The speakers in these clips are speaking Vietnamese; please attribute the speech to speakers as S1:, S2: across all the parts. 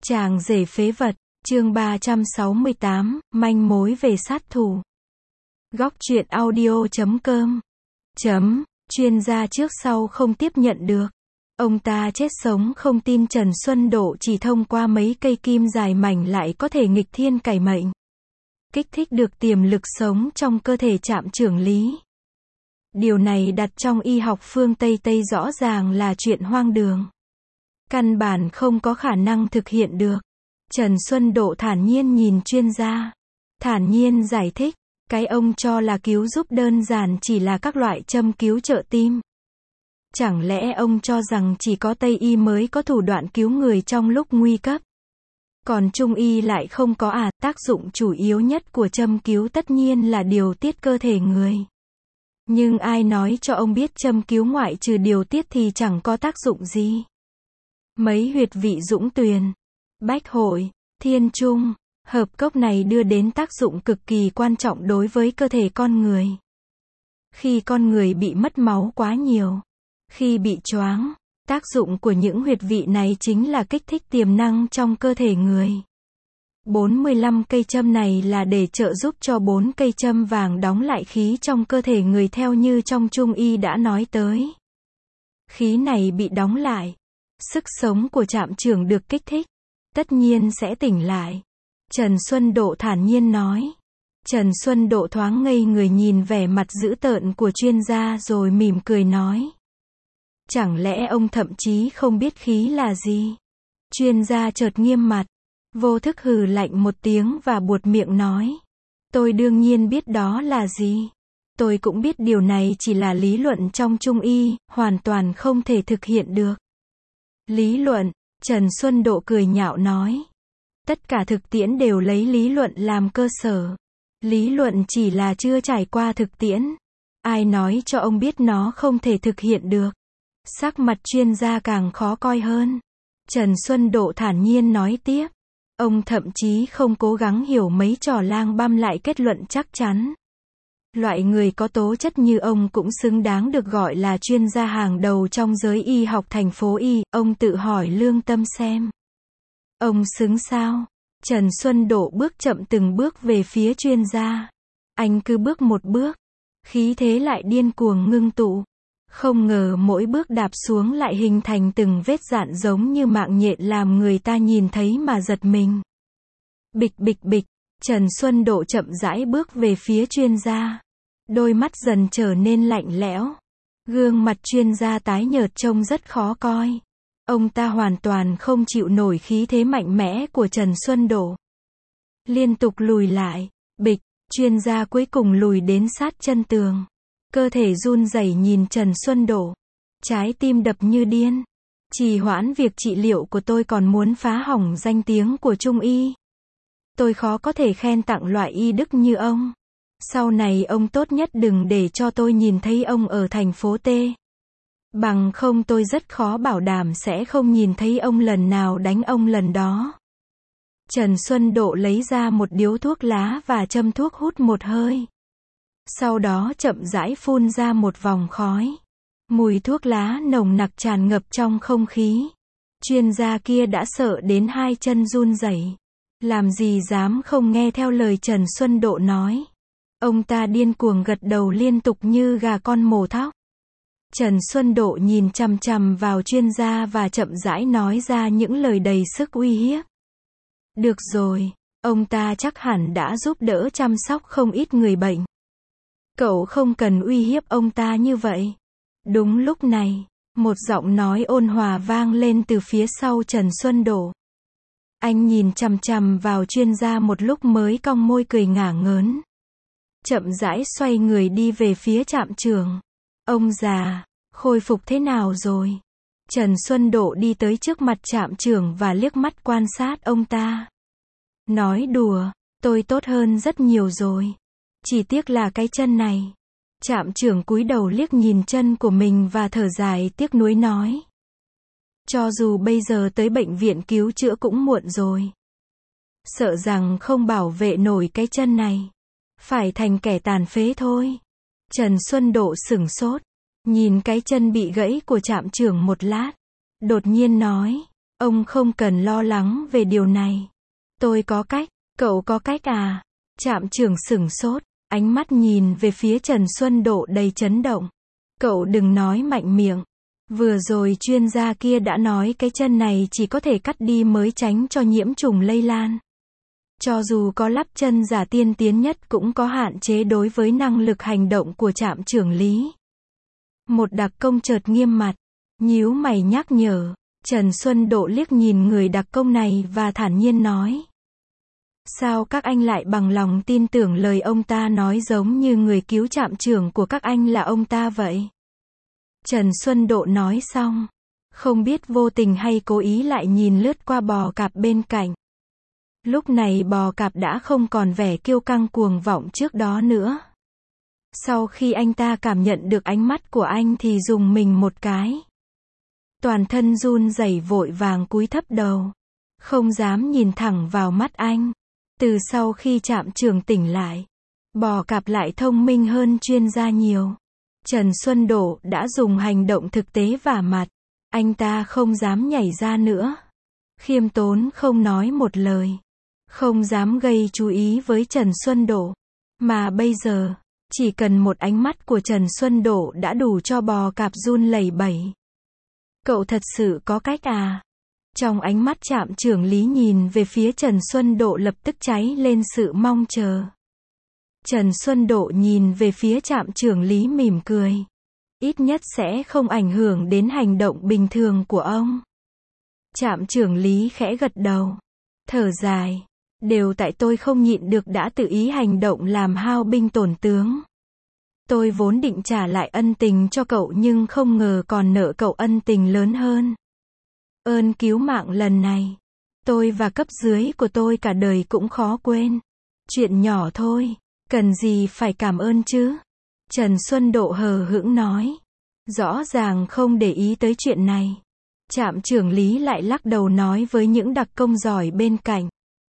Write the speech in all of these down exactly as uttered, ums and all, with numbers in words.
S1: Chàng rể phế vật, chương ba trăm sáu mươi tám, manh mối về sát thủ. Góc truyện audio chấm com chấm, chuyên gia trước sau không tiếp nhận được. Ông ta chết sống không tin Trần Xuân Độ chỉ thông qua mấy cây kim dài mảnh lại có thể nghịch thiên cải mệnh. Kích thích được tiềm lực sống trong cơ thể Trạm trưởng Lý. Điều này đặt trong y học phương Tây Tây rõ ràng là chuyện hoang đường. Căn bản không có khả năng thực hiện được. Trần Xuân Độ thản nhiên nhìn chuyên gia. Thản nhiên giải thích, cái ông cho là cứu giúp đơn giản chỉ là các loại châm cứu trợ tim. Chẳng lẽ ông cho rằng chỉ có Tây y mới có thủ đoạn cứu người trong lúc nguy cấp? Còn Trung y lại không có à? Tác dụng chủ yếu nhất của châm cứu tất nhiên là điều tiết cơ thể người. Nhưng ai nói cho ông biết châm cứu ngoại trừ điều tiết thì chẳng có tác dụng gì? Mấy huyệt vị Dũng Tuyền, Bách Hội, Thiên Trung, hợp cốc này đưa đến tác dụng cực kỳ quan trọng đối với cơ thể con người. Khi con người bị mất máu quá nhiều, khi bị choáng, tác dụng của những huyệt vị này chính là kích thích tiềm năng trong cơ thể người. bốn mươi lăm cây châm này là để trợ giúp cho bốn cây châm vàng đóng lại khí trong cơ thể người theo như trong Trung y đã nói tới. Khí này bị đóng lại, sức sống của Trạm trưởng được kích thích, tất nhiên sẽ tỉnh lại. Trần Xuân Độ thản nhiên nói. Trần Xuân Độ thoáng ngây người nhìn vẻ mặt dữ tợn của chuyên gia rồi mỉm cười nói. Chẳng lẽ ông thậm chí không biết khí là gì? Chuyên gia chợt nghiêm mặt, vô thức hừ lạnh một tiếng và buột miệng nói. Tôi đương nhiên biết đó là gì. Tôi cũng biết điều này chỉ là lý luận trong Trung y, hoàn toàn không thể thực hiện được. Lý luận, Trần Xuân Độ cười nhạo nói. Tất cả thực tiễn đều lấy lý luận làm cơ sở. Lý luận chỉ là chưa trải qua thực tiễn. Ai nói cho ông biết nó không thể thực hiện được? Sắc mặt chuyên gia càng khó coi hơn. Trần Xuân Độ thản nhiên nói tiếp. Ông thậm chí không cố gắng hiểu mấy trò lang băm lại kết luận chắc chắn. Loại người có tố chất như ông cũng xứng đáng được gọi là chuyên gia hàng đầu trong giới y học thành phố Y. Ông tự hỏi lương tâm xem. Ông xứng sao? Trần Xuân Độ bước chậm từng bước về phía chuyên gia. Anh cứ bước một bước, khí thế lại điên cuồng ngưng tụ. Không ngờ mỗi bước đạp xuống lại hình thành từng vết dạn giống như mạng nhện làm người ta nhìn thấy mà giật mình. Bịch bịch bịch, Trần Xuân Độ chậm rãi bước về phía chuyên gia. Đôi mắt dần trở nên lạnh lẽo. Gương mặt chuyên gia tái nhợt trông rất khó coi. Ông ta hoàn toàn không chịu nổi khí thế mạnh mẽ của Trần Xuân Độ. Liên tục lùi lại, bịch, chuyên gia cuối cùng lùi đến sát chân tường. Cơ thể run rẩy nhìn Trần Xuân Độ. Trái tim đập như điên. Trì hoãn việc trị liệu của tôi còn muốn phá hỏng danh tiếng của Trung y. Tôi khó có thể khen tặng loại y đức như ông. Sau này ông tốt nhất đừng để cho tôi nhìn thấy ông ở thành phố T. Bằng không tôi rất khó bảo đảm sẽ không nhìn thấy ông lần nào đánh ông lần đó. Trần Xuân Độ lấy ra một điếu thuốc lá và châm thuốc hút một hơi. Sau đó chậm rãi phun ra một vòng khói. Mùi thuốc lá nồng nặc tràn ngập trong không khí. Chuyên gia kia đã sợ đến hai chân run rẩy. Làm gì dám không nghe theo lời Trần Xuân Độ nói. Ông ta điên cuồng gật đầu liên tục như gà con mổ thóc. Trần Xuân Độ nhìn chằm chằm vào chuyên gia và chậm rãi nói ra những lời đầy sức uy hiếp. Được rồi, ông ta chắc hẳn đã giúp đỡ chăm sóc không ít người bệnh. Cậu không cần uy hiếp ông ta như vậy. Đúng lúc này, một giọng nói ôn hòa vang lên từ phía sau Trần Xuân Độ. Anh nhìn chằm chằm vào chuyên gia một lúc mới cong môi cười ngả ngớn. Chậm rãi xoay người đi về phía Trạm trưởng. Ông già, khôi phục thế nào rồi? Trần Xuân Độ đi tới trước mặt Trạm trưởng và liếc mắt quan sát ông ta. Nói đùa, tôi tốt hơn rất nhiều rồi. Chỉ tiếc là cái chân này. Trạm trưởng cúi đầu liếc nhìn chân của mình và thở dài tiếc nuối nói. Cho dù bây giờ tới bệnh viện cứu chữa cũng muộn rồi. Sợ rằng không bảo vệ nổi cái chân này. Phải thành kẻ tàn phế thôi. Trần Xuân Độ sửng sốt. Nhìn cái chân bị gãy của Trạm trưởng một lát. Đột nhiên nói. Ông không cần lo lắng về điều này. Tôi có cách. Cậu có cách à? Trạm trưởng sửng sốt, ánh mắt nhìn về phía Trần Xuân Độ đầy chấn động. Cậu đừng nói mạnh miệng. Vừa rồi chuyên gia kia đã nói cái chân này chỉ có thể cắt đi mới tránh cho nhiễm trùng lây lan. Cho dù có lắp chân giả tiên tiến nhất cũng có hạn chế đối với năng lực hành động của trạm trưởng Lý. Một đặc công chợt nghiêm mặt, nhíu mày nhắc nhở. Trần Xuân Độ liếc nhìn người đặc công này và thản nhiên nói. Sao các anh lại bằng lòng tin tưởng lời ông ta nói giống như người cứu trạm trưởng của các anh là ông ta vậy? Trần Xuân Độ nói xong, không biết vô tình hay cố ý lại nhìn lướt qua bò cạp bên cạnh. Lúc này bò cạp đã không còn vẻ kiêu căng cuồng vọng trước đó nữa. Sau khi anh ta cảm nhận được ánh mắt của anh thì rùng mình một cái. Toàn thân run rẩy vội vàng cúi thấp đầu. Không dám nhìn thẳng vào mắt anh. Từ sau khi trạm trưởng tỉnh lại, bò cạp lại thông minh hơn chuyên gia nhiều. Trần Xuân Độ đã dùng hành động thực tế vả mặt. Anh ta không dám nhảy ra nữa. Khiêm tốn không nói một lời. Không dám gây chú ý với Trần Xuân Độ. Mà bây giờ, chỉ cần một ánh mắt của Trần Xuân Độ đã đủ cho bò cạp run lẩy bẩy. Cậu thật sự có cách à? Trong ánh mắt trạm trưởng Lý nhìn về phía Trần Xuân Độ lập tức cháy lên sự mong chờ. Trần Xuân Độ nhìn về phía trạm trưởng Lý mỉm cười. Ít nhất sẽ không ảnh hưởng đến hành động bình thường của ông. Trạm trưởng Lý khẽ gật đầu. Thở dài. Đều tại tôi không nhịn được đã tự ý hành động làm hao binh tổn tướng. Tôi vốn định trả lại ân tình cho cậu nhưng không ngờ còn nợ cậu ân tình lớn hơn. Ơn cứu mạng lần này, tôi và cấp dưới của tôi cả đời cũng khó quên. Chuyện nhỏ thôi, cần gì phải cảm ơn chứ? Trần Xuân Độ hờ hững nói. Rõ ràng không để ý tới chuyện này. Trạm trưởng Lý lại lắc đầu nói với những đặc công giỏi bên cạnh.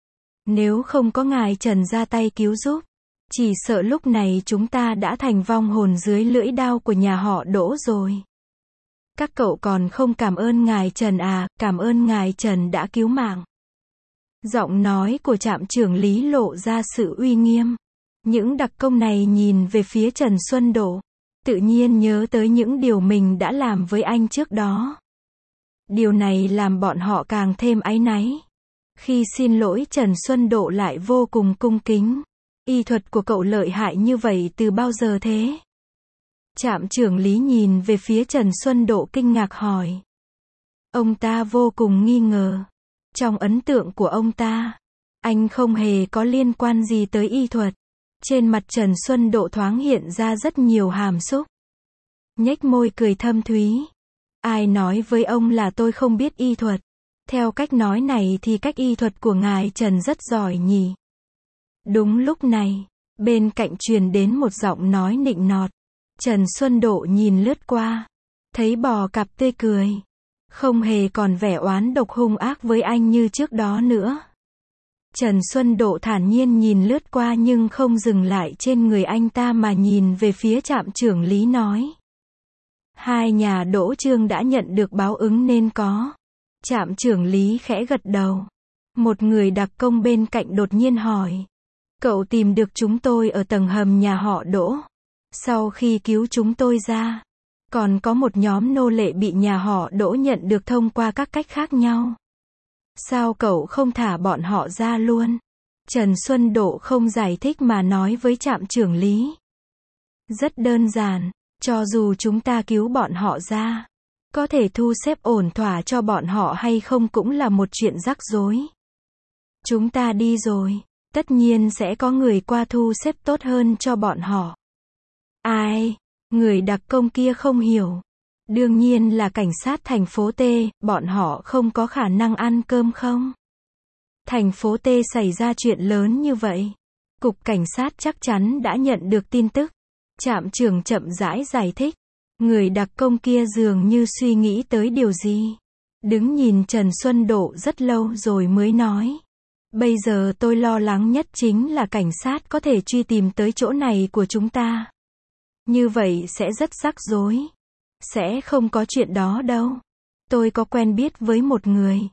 S1: Nếu không có ngài Trần ra tay cứu giúp, chỉ sợ lúc này chúng ta đã thành vong hồn dưới lưỡi đao của nhà họ Đỗ rồi. Các cậu còn không cảm ơn ngài Trần à, cảm ơn ngài Trần đã cứu mạng. Giọng nói của trạm trưởng Lý lộ ra sự uy nghiêm. Những đặc công này nhìn về phía Trần Xuân Độ, tự nhiên nhớ tới những điều mình đã làm với anh trước đó. Điều này làm bọn họ càng thêm áy náy. Khi xin lỗi Trần Xuân Độ lại vô cùng cung kính. Y thuật của cậu lợi hại như vậy từ bao giờ thế? Trạm trưởng Lý nhìn về phía Trần Xuân Độ kinh ngạc hỏi. Ông ta vô cùng nghi ngờ. Trong ấn tượng của ông ta, anh không hề có liên quan gì tới y thuật. Trên mặt Trần Xuân Độ thoáng hiện ra rất nhiều hàm xúc. Nhếch môi cười thâm thúy. Ai nói với ông là tôi không biết y thuật? Theo cách nói này thì cách y thuật của ngài Trần rất giỏi nhỉ? Đúng lúc này, bên cạnh truyền đến một giọng nói nịnh nọt. Trần Xuân Độ nhìn lướt qua, thấy bò cạp tươi cười, không hề còn vẻ oán độc hung ác với anh như trước đó nữa. Trần Xuân Độ thản nhiên nhìn lướt qua nhưng không dừng lại trên người anh ta mà nhìn về phía trạm trưởng Lý nói. Hai nhà Đỗ Trương đã nhận được báo ứng nên có. Trạm trưởng Lý khẽ gật đầu. Một người đặc công bên cạnh đột nhiên hỏi. Cậu tìm được chúng tôi ở tầng hầm nhà họ Đỗ. Sau khi cứu chúng tôi ra, còn có một nhóm nô lệ bị nhà họ Đỗ nhận được thông qua các cách khác nhau. Sao cậu không thả bọn họ ra luôn? Trần Xuân Độ không giải thích mà nói với trạm trưởng Lý. Rất đơn giản, cho dù chúng ta cứu bọn họ ra, có thể thu xếp ổn thỏa cho bọn họ hay không cũng là một chuyện rắc rối. Chúng ta đi rồi, tất nhiên sẽ có người qua thu xếp tốt hơn cho bọn họ. Ai? Người đặc công kia không hiểu. Đương nhiên là cảnh sát thành phố T, bọn họ không có khả năng ăn cơm không? Thành phố T xảy ra chuyện lớn như vậy. Cục cảnh sát chắc chắn đã nhận được tin tức. Trạm trưởng chậm rãi giải thích. Người đặc công kia dường như suy nghĩ tới điều gì. Đứng nhìn Trần Xuân Độ rất lâu rồi mới nói. Bây giờ tôi lo lắng nhất chính là cảnh sát có thể truy tìm tới chỗ này của chúng ta. Như vậy sẽ rất rắc rối. Sẽ không có chuyện đó đâu. Tôi có quen biết với một người.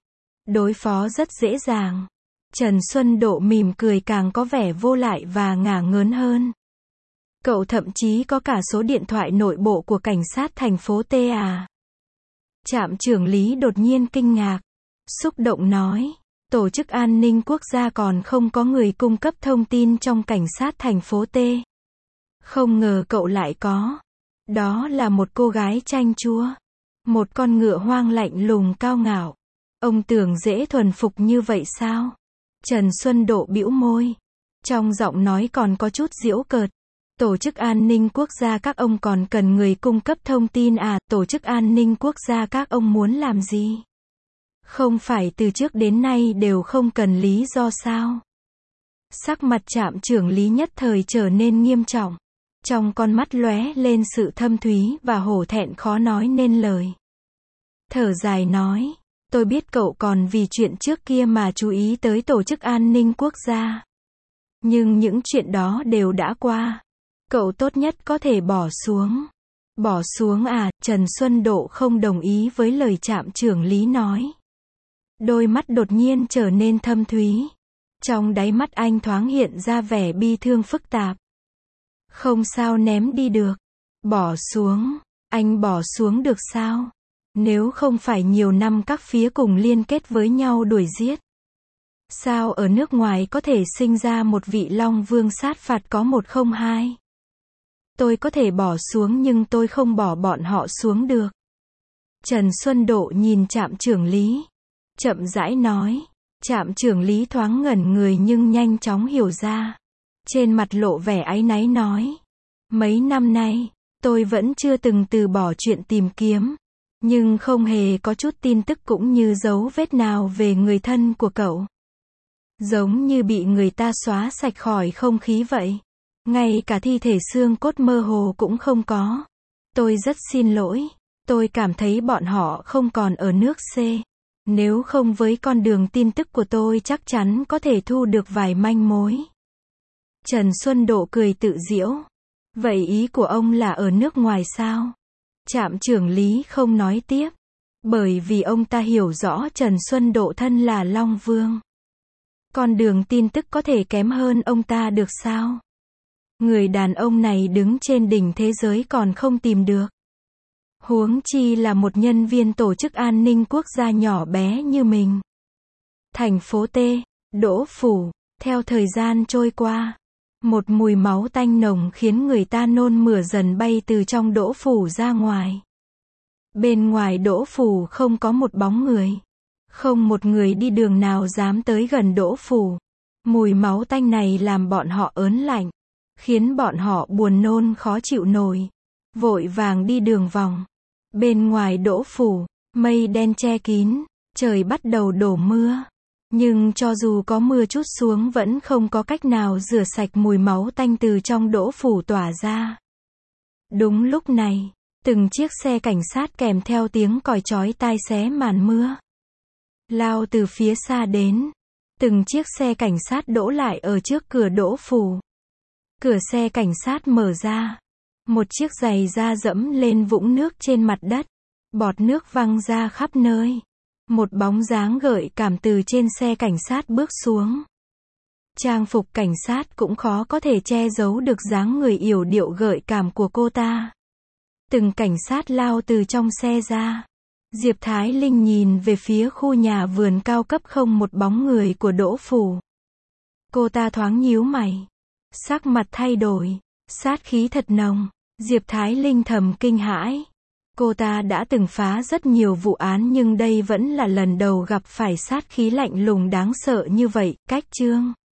S1: Đối phó rất dễ dàng. Trần Xuân Độ mỉm cười càng có vẻ vô lại và ngả ngớn hơn. Cậu thậm chí có cả số điện thoại nội bộ của cảnh sát thành phố T à? Trạm trưởng Lý đột nhiên kinh ngạc. Xúc động nói. Tổ chức an ninh quốc gia còn không có người cung cấp thông tin trong cảnh sát thành phố T. Không ngờ cậu lại có. Đó là một cô gái chanh chua. Một con ngựa hoang lạnh lùng cao ngạo. Ông tưởng dễ thuần phục như vậy sao? Trần Xuân Độ bĩu môi. Trong giọng nói còn có chút giễu cợt. Tổ chức an ninh quốc gia các ông còn cần người cung cấp thông tin à? Tổ chức an ninh quốc gia các ông muốn làm gì? Không phải từ trước đến nay đều không cần lý do sao? Sắc mặt trạm trưởng Lý nhất thời trở nên nghiêm trọng. Trong con mắt lóe lên sự thâm thúy và hổ thẹn khó nói nên lời. Thở dài nói, tôi biết cậu còn vì chuyện trước kia mà chú ý tới tổ chức an ninh quốc gia. Nhưng những chuyện đó đều đã qua. Cậu tốt nhất có thể bỏ xuống. Bỏ xuống à? Trần Xuân Độ không đồng ý với lời trạm trưởng Lý nói. Đôi mắt đột nhiên trở nên thâm thúy. Trong đáy mắt anh thoáng hiện ra vẻ bi thương phức tạp. Không sao ném đi được. Bỏ xuống. Anh bỏ xuống được sao? Nếu không phải nhiều năm các phía cùng liên kết với nhau đuổi giết. Sao ở nước ngoài có thể sinh ra một vị Long Vương sát phạt có một không hai? Tôi có thể bỏ xuống nhưng tôi không bỏ bọn họ xuống được. Trần Xuân Độ nhìn trạm trưởng Lý. Chậm rãi nói. Trạm trưởng Lý thoáng ngẩn người nhưng nhanh chóng hiểu ra. Trên mặt lộ vẻ áy náy nói. Mấy năm nay, tôi vẫn chưa từng từ bỏ chuyện tìm kiếm. Nhưng không hề có chút tin tức cũng như dấu vết nào về người thân của cậu. Giống như bị người ta xóa sạch khỏi không khí vậy. Ngay cả thi thể xương cốt mơ hồ cũng không có. Tôi rất xin lỗi. Tôi cảm thấy bọn họ không còn ở nước C. Nếu không với con đường tin tức của tôi chắc chắn có thể thu được vài manh mối. Trần Xuân Độ cười tự giễu. Vậy ý của ông là ở nước ngoài sao? Trạm trưởng Lý không nói tiếp. Bởi vì ông ta hiểu rõ Trần Xuân Độ thân là Long Vương. Con đường tin tức có thể kém hơn ông ta được sao? Người đàn ông này đứng trên đỉnh thế giới còn không tìm được. Huống chi là một nhân viên tổ chức an ninh quốc gia nhỏ bé như mình. Thành phố T, Đỗ Phủ, theo thời gian trôi qua. Một mùi máu tanh nồng khiến người ta nôn mửa dần bay từ trong Đỗ Phủ ra ngoài. Bên ngoài Đỗ Phủ không có một bóng người. Không một người đi đường nào dám tới gần Đỗ Phủ. Mùi máu tanh này làm bọn họ ớn lạnh. Khiến bọn họ buồn nôn khó chịu nổi. Vội vàng đi đường vòng. Bên ngoài Đỗ Phủ, mây đen che kín, trời bắt đầu đổ mưa. Nhưng cho dù có mưa chút xuống vẫn không có cách nào rửa sạch mùi máu tanh từ trong Đỗ Phủ tỏa ra. Đúng lúc này, từng chiếc xe cảnh sát kèm theo tiếng còi chói tai xé màn mưa. Lao từ phía xa đến. Từng chiếc xe cảnh sát đỗ lại ở trước cửa Đỗ Phủ. Cửa xe cảnh sát mở ra. Một chiếc giày da dẫm lên vũng nước trên mặt đất. Bọt nước văng ra khắp nơi. Một bóng dáng gợi cảm từ trên xe cảnh sát bước xuống. Trang phục cảnh sát cũng khó có thể che giấu được dáng người yểu điệu gợi cảm của cô ta. Từng cảnh sát lao từ trong xe ra. Diệp Thái Linh nhìn về phía khu nhà vườn cao cấp không một bóng người của Đỗ Phủ. Cô ta thoáng nhíu mày. Sắc mặt thay đổi. Sát khí thật nồng. Diệp Thái Linh thầm kinh hãi. Cô ta đã từng phá rất nhiều vụ án nhưng đây vẫn là lần đầu gặp phải sát khí lạnh lùng đáng sợ như vậy. Cách chương